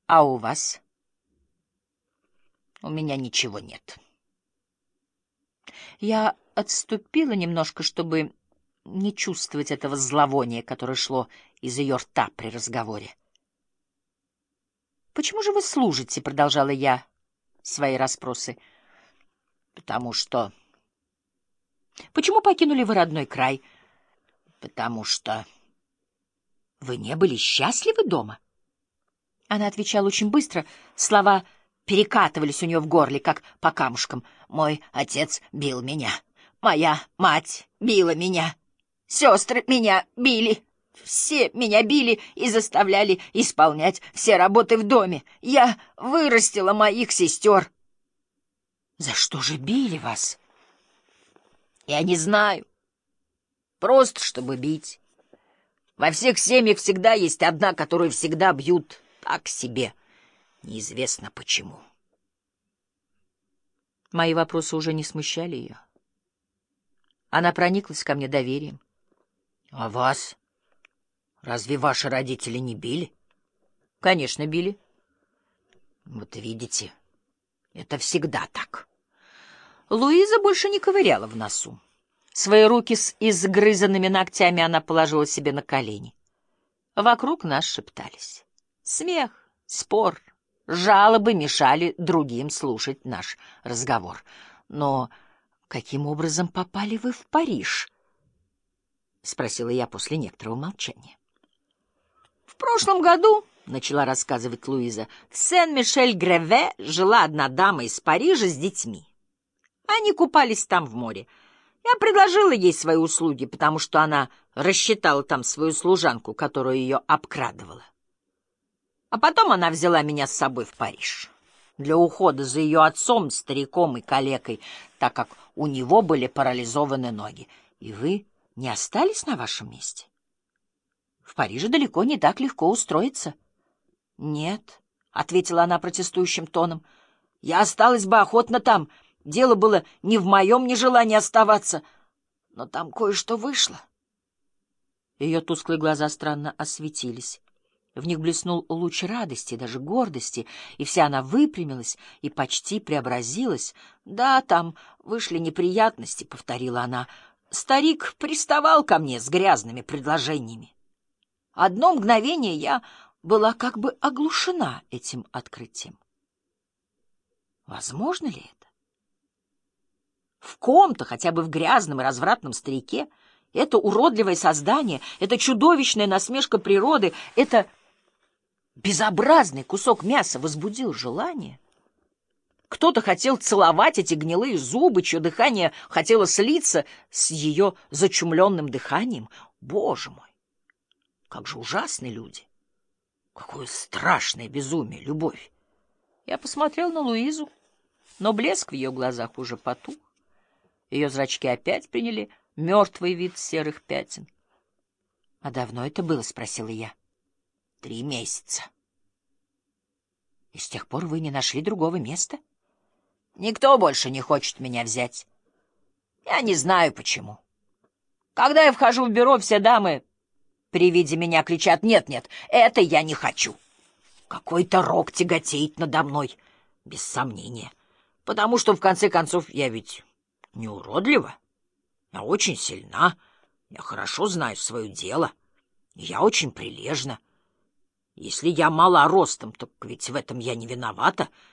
А у вас? У меня ничего нет. Я отступила немножко, чтобы не чувствовать этого зловония, которое шло из ее рта при разговоре. «Почему же вы служите?» — продолжала я свои расспросы. «Потому что...» «Почему покинули вы родной край?» «Потому что...» «Вы не были счастливы дома?» Она отвечала очень быстро, слова перекатывались у нее в горле, как по камушкам. «Мой отец бил меня. Моя мать била меня. Сестры меня били. Все меня били и заставляли исполнять все работы в доме. Я вырастила моих сестер». «За что же били вас?» «Я не знаю. Просто чтобы бить. Во всех семьях всегда есть одна, которую всегда бьют так себе. Неизвестно почему». Мои вопросы уже не смущали ее. Она прониклась ко мне доверием. «А вас? Разве ваши родители не били?» «Конечно, били». «Вот видите, это всегда так». Луиза больше не ковыряла в носу. Свои руки с изгрызанными ногтями она положила себе на колени. Вокруг нас шептались. Смех, спор, жалобы мешали другим слушать наш разговор. «Но каким образом попали вы в Париж?» — спросила я после некоторого молчания. «В прошлом году, — начала рассказывать Луиза, — в Сен-Мишель-Греве жила одна дама из Парижа с детьми. Они купались там в море. Я предложила ей свои услуги, потому что она рассчитала там свою служанку, которая ее обкрадывала. А потом она взяла меня с собой в Париж для ухода за ее отцом, стариком и калекой, так как у него были парализованы ноги. И вы не остались на вашем месте? В Париже далеко не так легко устроиться». «Нет», — ответила она протестующим тоном, — «я осталась бы охотно там. Дело было не в моем нежелании оставаться, но там кое-что вышло». Ее тусклые глаза странно осветились. В них блеснул луч радости, даже гордости, и вся она выпрямилась и почти преобразилась. «Да, там вышли неприятности», — повторила она. «Старик приставал ко мне с грязными предложениями». Одно мгновение я была как бы оглушена этим открытием. Возможно ли это? В ком-то, хотя бы в грязном и развратном старике, это уродливое создание, это чудовищная насмешка природы, это безобразный кусок мяса возбудил желание? Кто-то хотел целовать эти гнилые зубы, чье дыхание хотело слиться с ее зачумленным дыханием. Боже мой! Как же ужасны люди! Какое страшное безумие, любовь! Я посмотрел на Луизу, но блеск в ее глазах уже потух. Ее зрачки опять приняли мертвый вид серых пятен. — А давно это было? — спросила я. — 3 месяца. — И с тех пор вы не нашли другого места? — Никто больше не хочет меня взять. Я не знаю, почему. Когда я вхожу в бюро, все дамы при виде меня кричат: «Нет, нет, это я не хочу». Какой-то рок тяготеет надо мной, без сомнения. Потому что, в конце концов, я ведь не уродлива. Я очень сильна, я хорошо знаю свое дело, я очень прилежна. Если я мала ростом, так ведь в этом я не виновата.